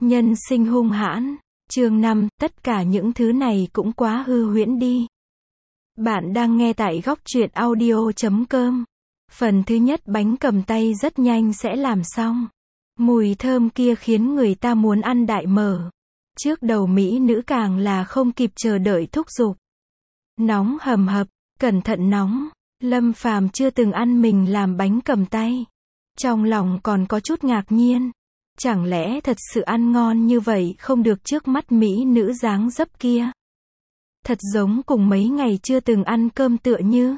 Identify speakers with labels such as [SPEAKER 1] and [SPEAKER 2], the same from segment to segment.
[SPEAKER 1] Nhân sinh hung hãn. Chương 5, tất cả những thứ này cũng quá hư huyễn đi. Bạn đang nghe tại góc truyện audio.com. Phần thứ nhất bánh cầm tay rất nhanh sẽ làm xong. Mùi thơm kia khiến người ta muốn ăn đại mở. Trước đầu mỹ nữ càng là không kịp chờ đợi thúc giục. Nóng hầm hập, cẩn thận nóng. Lâm Phàm chưa từng ăn mình làm bánh cầm tay. Trong lòng còn có chút ngạc nhiên. Chẳng lẽ thật sự ăn ngon như vậy không được trước mắt mỹ nữ dáng dấp kia. Thật giống cùng mấy ngày chưa từng ăn cơm tựa như.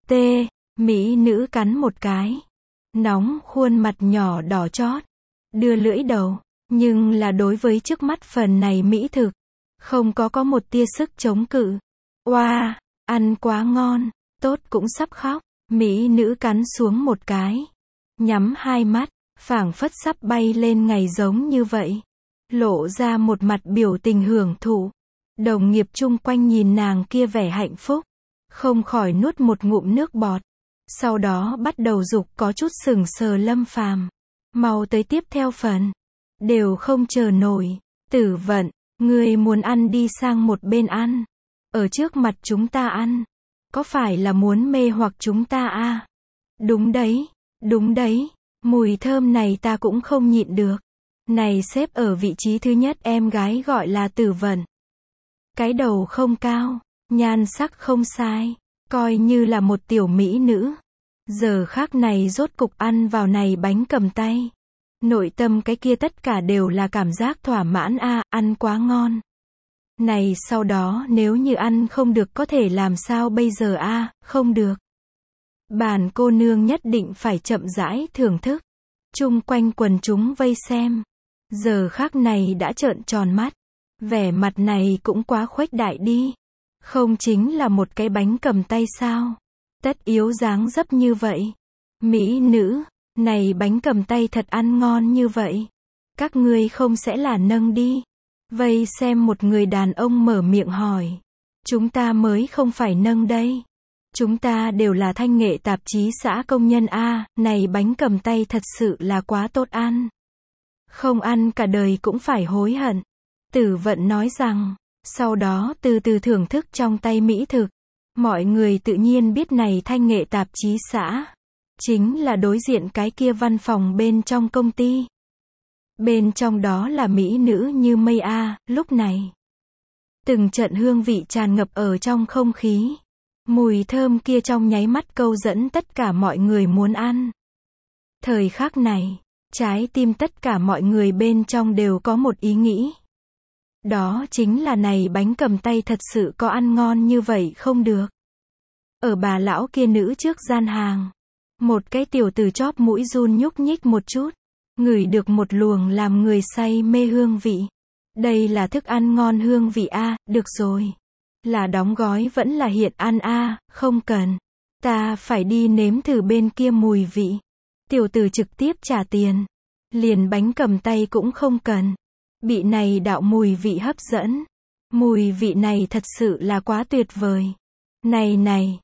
[SPEAKER 1] Mỹ nữ cắn một cái. Nóng khuôn mặt nhỏ đỏ chót. Đưa lưỡi đầu. Nhưng là đối với trước mắt phần này mỹ thực. Không có một tia sức chống cự. Oa, ăn quá ngon. Tốt cũng sắp khóc. Mỹ nữ cắn xuống một cái. Nhắm hai mắt. Phảng phất sắp bay lên ngày giống như vậy. Lộ ra một mặt biểu tình hưởng thụ. Đồng nghiệp chung quanh nhìn nàng kia vẻ hạnh phúc. Không khỏi nuốt một ngụm nước bọt. Sau đó bắt đầu giục có chút sững sờ Lâm Phàm. Mau tới tiếp theo phần. Đều không chờ nổi. Tử Vận, ngươi muốn ăn đi sang một bên ăn. Ở trước mặt chúng ta ăn. Có phải là muốn mê hoặc chúng ta à? Đúng đấy, đúng đấy. Mùi thơm này ta cũng không nhịn được. Này xếp ở vị trí thứ nhất em gái gọi là Tử Vận. Cái đầu không cao, nhan sắc không sai, coi như là một tiểu mỹ nữ. Giờ khác này rốt cục ăn vào này bánh cầm tay. Nội tâm cái kia tất cả đều là cảm giác thỏa mãn a, ăn quá ngon. Này sau đó nếu như ăn không được có thể làm sao bây giờ a, không được. Bản cô nương nhất định phải chậm rãi thưởng thức. Chung quanh quần chúng vây xem. Giờ khác này đã trợn tròn mắt. Vẻ mặt này cũng quá khuếch đại đi. Không chính là một cái bánh cầm tay sao? Tất yếu dáng dấp như vậy. Mỹ nữ, này bánh cầm tay thật ăn ngon như vậy. Các ngươi không sẽ là nâng đi. Vây xem một người đàn ông mở miệng hỏi. Chúng ta mới không phải nâng đây. Chúng ta đều là thanh nghệ tạp chí xã công nhân a, này bánh cầm tay thật sự là quá tốt ăn. Không ăn cả đời cũng phải hối hận. Tử Vận nói rằng, sau đó từ từ thưởng thức trong tay mỹ thực. Mọi người tự nhiên biết này thanh nghệ tạp chí xã. Chính là đối diện cái kia văn phòng bên trong công ty. Bên trong đó là mỹ nữ như mây a, lúc này. Từng trận hương vị tràn ngập ở trong không khí. Mùi thơm kia trong nháy mắt câu dẫn tất cả mọi người muốn ăn. Thời khắc này, trái tim tất cả mọi người bên trong đều có một ý nghĩ. Đó chính là này bánh cầm tay thật sự có ăn ngon như vậy không được. Ở bà lão kia nữ trước gian hàng. Một cái tiểu tử chóp mũi run nhúc nhích một chút. Ngửi được một luồng làm người say mê hương vị. Đây là thức ăn ngon hương vị a, được rồi. Là đóng gói vẫn là hiện ăn a, không cần. Ta phải đi nếm thử bên kia mùi vị. Tiểu tử trực tiếp trả tiền. Liền bánh cầm tay cũng không cần. Bị này đạo mùi vị hấp dẫn. Mùi vị này thật sự là quá tuyệt vời. Này,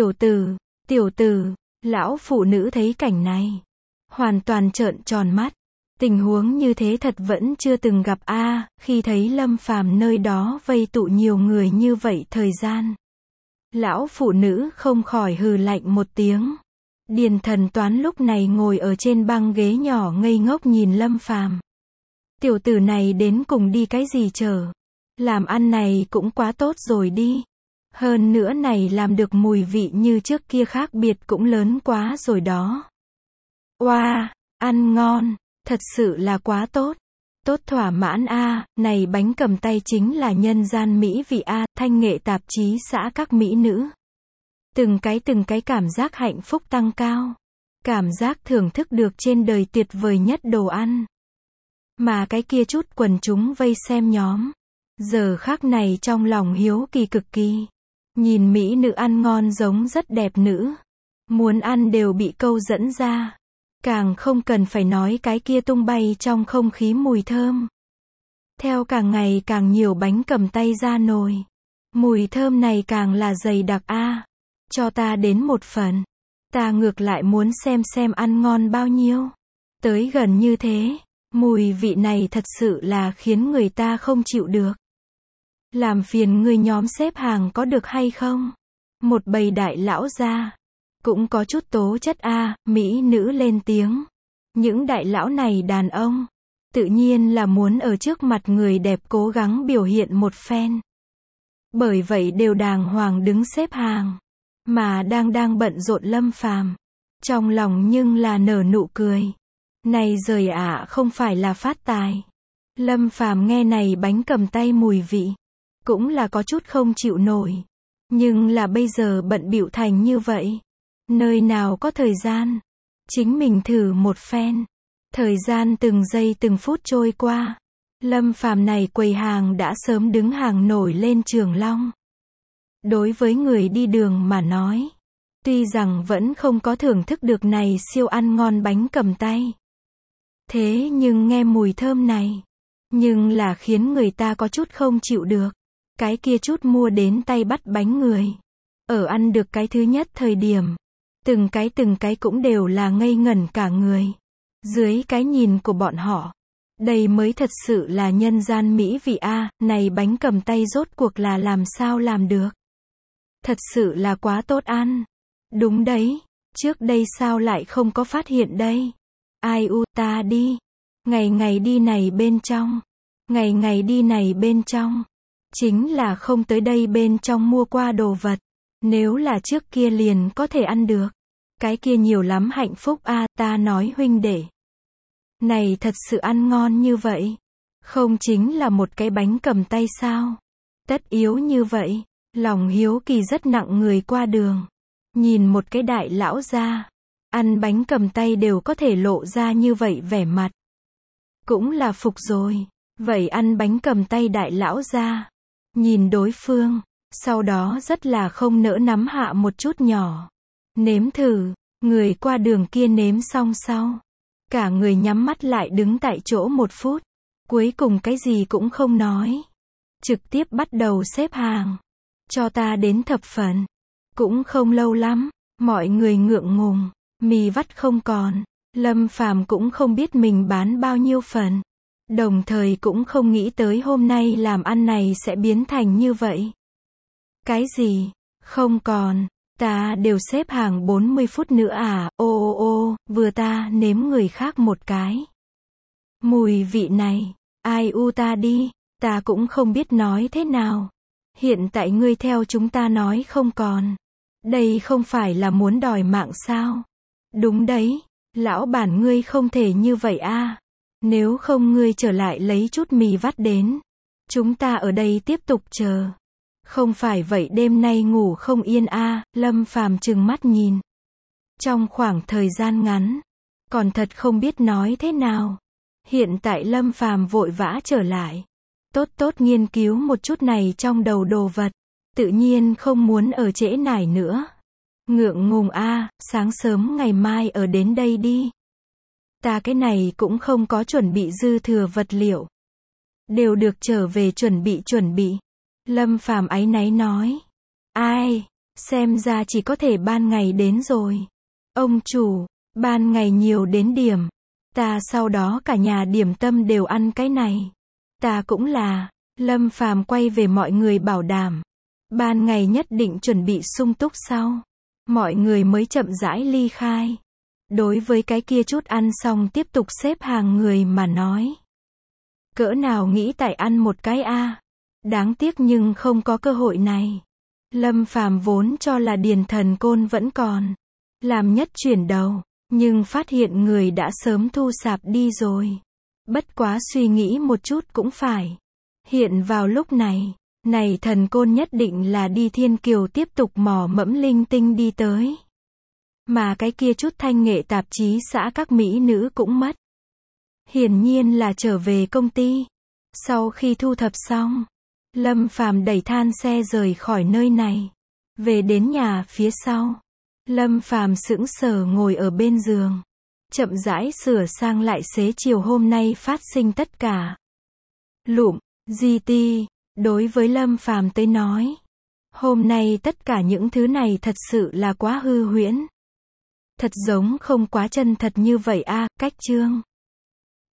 [SPEAKER 1] tiểu tử, lão phụ nữ thấy cảnh này. Hoàn toàn trợn tròn mắt. Tình huống như thế thật vẫn chưa từng gặp a, khi thấy Lâm Phàm nơi đó vây tụ nhiều người như vậy thời gian. Lão phụ nữ không khỏi hừ lạnh một tiếng. Điền Thần Toán lúc này ngồi ở trên băng ghế nhỏ ngây ngốc nhìn Lâm Phàm. Tiểu tử này đến cùng đi cái gì chờ? Làm ăn này cũng quá tốt rồi đi. Hơn nữa này làm được mùi vị như trước kia khác biệt cũng lớn quá rồi đó. Oa, ăn ngon. Thật sự là quá tốt. Tốt thỏa mãn a, này bánh cầm tay chính là nhân gian mỹ vị a, thanh nghệ tạp chí xã các mỹ nữ. Từng cái cảm giác hạnh phúc tăng cao. Cảm giác thưởng thức được trên đời tuyệt vời nhất đồ ăn. Mà cái kia chút quần chúng vây xem nhóm. Giờ khắc này trong lòng hiếu kỳ cực kỳ. Nhìn mỹ nữ ăn ngon giống rất đẹp nữ. Muốn ăn đều bị câu dẫn ra. Càng không cần phải nói cái kia tung bay trong không khí mùi thơm. Theo càng ngày càng nhiều bánh cầm tay ra nồi. Mùi thơm này càng là dày đặc a. Cho ta đến một phần. Ta ngược lại muốn xem ăn ngon bao nhiêu. Tới gần như thế. Mùi vị này thật sự là khiến người ta không chịu được. Làm phiền người nhóm xếp hàng có được hay không? Một bầy đại lão ra. Cũng có chút tố chất a, mỹ nữ lên tiếng. Những đại lão này đàn ông. Tự nhiên là muốn ở trước mặt người đẹp cố gắng biểu hiện một phen. Bởi vậy đều đàng hoàng đứng xếp hàng. Mà đang bận rộn Lâm Phàm. Trong lòng nhưng là nở nụ cười. Này giời ạ, không phải là phát tài. Lâm Phàm nghe này bánh cầm tay mùi vị. Cũng là có chút không chịu nổi. Nhưng là bây giờ bận bịu thành như vậy. Nơi nào có thời gian. Chính mình thử một phen. Thời gian từng giây từng phút trôi qua. Lâm Phàm này quầy hàng đã sớm đứng hàng nổi lên Trường Long. Đối với người đi đường mà nói, tuy rằng vẫn không có thưởng thức được này siêu ăn ngon bánh cầm tay. Thế nhưng nghe mùi thơm này, nhưng là khiến người ta có chút không chịu được. Cái kia chút mua đến tay bắt bánh người. Ở ăn được cái thứ nhất thời điểm. Từng cái cũng đều là ngây ngẩn cả người. Dưới cái nhìn của bọn họ. Đây mới thật sự là nhân gian mỹ vị a, này bánh cầm tay rốt cuộc là làm sao làm được. Thật sự là quá tốt ăn. Đúng đấy, trước đây sao lại không có phát hiện đây. Ai u ta đi. Ngày đi này bên trong. Ngày đi này bên trong. Chính là không tới đây bên trong mua qua đồ vật. Nếu là trước kia liền có thể ăn được. Cái kia nhiều lắm hạnh phúc a, ta nói huynh đệ. Này thật sự ăn ngon như vậy. Không chính là một cái bánh cầm tay sao? Tất yếu như vậy. Lòng hiếu kỳ rất nặng người qua đường. Nhìn một cái đại lão ra. Ăn bánh cầm tay đều có thể lộ ra như vậy vẻ mặt. Cũng là phục rồi. Vậy ăn bánh cầm tay đại lão ra. Nhìn đối phương. Sau đó rất là không nỡ nắm hạ một chút nhỏ. Nếm thử. Người qua đường kia nếm xong sau. Cả người nhắm mắt lại đứng tại chỗ 1 phút. Cuối cùng cái gì cũng không nói. Trực tiếp bắt đầu xếp hàng. Cho ta đến thập phần. Cũng không lâu lắm. Mọi người ngượng ngùng. Mì vắt không còn. Lâm Phàm cũng không biết mình bán bao nhiêu phần. Đồng thời cũng không nghĩ tới hôm nay làm ăn này sẽ biến thành như vậy. Cái gì? Không còn. Ta đều xếp hàng 40 phút nữa à, ô, vừa ta nếm người khác một cái. Mùi vị này, ai u ta đi, ta cũng không biết nói thế nào. Hiện tại ngươi theo chúng ta nói không còn. Đây không phải là muốn đòi mạng sao? Đúng đấy, lão bản ngươi không thể như vậy a. Nếu không ngươi trở lại lấy chút mì vắt đến. Chúng ta ở đây tiếp tục chờ. Không phải vậy đêm nay ngủ không yên a, Lâm Phàm trừng mắt nhìn. Trong khoảng thời gian ngắn, còn thật không biết nói thế nào. Hiện tại Lâm Phàm vội vã trở lại. Tốt nghiên cứu một chút này trong đầu đồ vật. Tự nhiên không muốn ở trễ nải nữa. Ngượng ngùng a, sáng sớm ngày mai ở đến đây đi. Ta cái này cũng không có chuẩn bị dư thừa vật liệu. Đều được trở về chuẩn bị. Lâm Phàm áy náy nói. Ai, xem ra chỉ có thể ban ngày đến rồi. Ông chủ, ban ngày nhiều đến điểm. Ta sau đó cả nhà điểm tâm đều ăn cái này. Ta cũng là. Lâm Phàm quay về mọi người bảo đảm. Ban ngày nhất định chuẩn bị sung túc sau. Mọi người mới chậm rãi ly khai. Đối với cái kia chút ăn xong tiếp tục xếp hàng người mà nói. Cỡ nào nghĩ tại ăn một cái a. Đáng tiếc nhưng không có cơ hội này. Lâm Phàm vốn cho là Điền Thần Côn vẫn còn. Làm nhất chuyển đầu. Nhưng phát hiện người đã sớm thu sạp đi rồi. Bất quá suy nghĩ một chút cũng phải. Hiện vào lúc này. Này Thần Côn nhất định là đi Thiên Kiều tiếp tục mò mẫm linh tinh đi tới. Mà cái kia chút thanh nghệ tạp chí xã các mỹ nữ cũng mất. Hiển nhiên là trở về công ty. Sau khi thu thập xong. Lâm Phàm đẩy than xe rời khỏi nơi này. Về đến nhà phía sau. Lâm Phàm sững sờ ngồi ở bên giường. Chậm rãi sửa sang lại xế chiều hôm nay phát sinh tất cả. Lụm, GT, đối với Lâm Phàm tới nói. Hôm nay tất cả những thứ này thật sự là quá hư huyễn. Thật giống không quá chân thật như vậy a, cách chương.